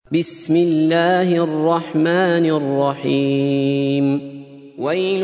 بسم الله الرحمن الرحيم. ويل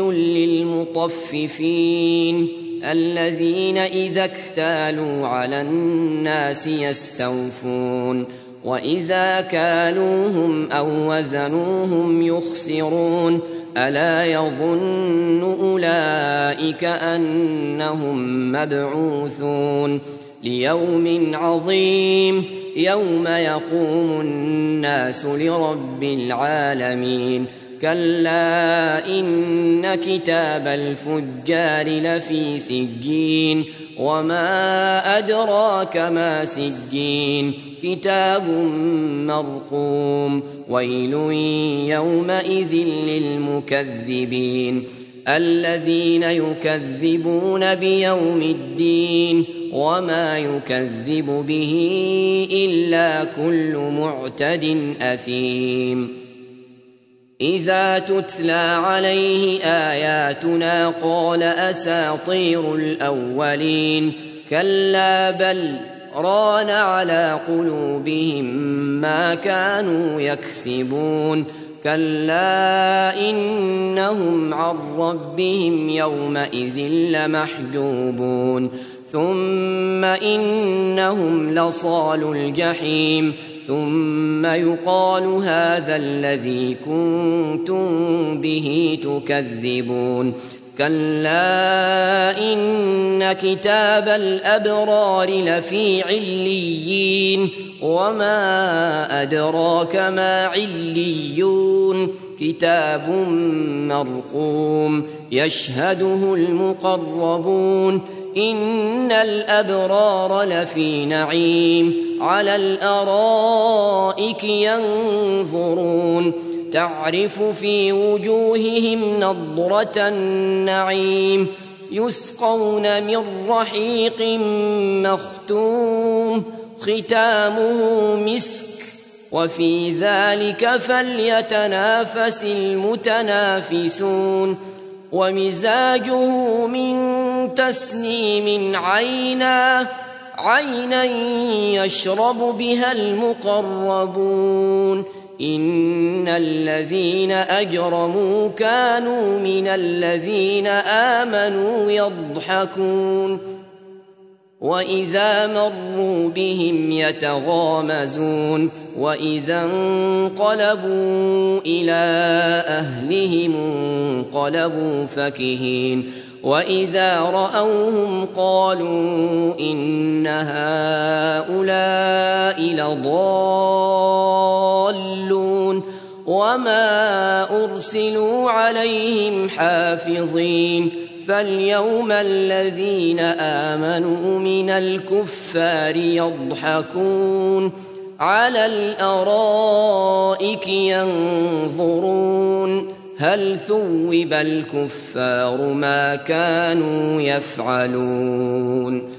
للمطففين الذين إذا اكتالوا على الناس يستوفون وإذا كالوهم أو وزنوهم يخسرون ألا يظن أولئك أنهم مبعوثون ليوم عظيم يوم يقوم الناس لرب العالمين كلا إن كتاب الفجار لفي سجين وما أدراك ما سجين كتاب مرقوم ويل يومئذ للمكذبين الذين يكذبون بيوم الدين وما يكذب به إلا كل معتد أثيم إذا تتلى عليه آياتنا قال أساطير الأولين كلا بل ران على قلوبهم ما كانوا يكسبون كلا إنهم عن ربهم يومئذ لمحجوبون ثم إنهم لصالو الجحيم ثم يقال هذا الذي كنتم به تكذبون كلا إن كتاب الأبرار لفي عليين وما أدراك ما عليون كتاب مرقوم يشهده المقربون إن الأبرار لفي نعيم على الأرائك ينظرون تعرف في وجوههم نضرة النعيم يسقون من رحيق مختوم ختامه مسك وفي ذلك فليتنافس المتنافسون ومزاجه من تسنيم عينا يشرب بها المقربون إن الذين أجرموا كانوا من الذين آمنوا يضحكون وإذا مروا بهم يتغامزون وإذا انقلبوا إلى أهلهم انقلبوا فكهين وإذا رأوهم قالوا إن هؤلاء لضالون وما أرسلوا عليهم حافظين فاليوم الذين آمنوا من الكفار يضحكون على الأرائك ينظرون هل ثوب الكفار ما كانوا يفعلون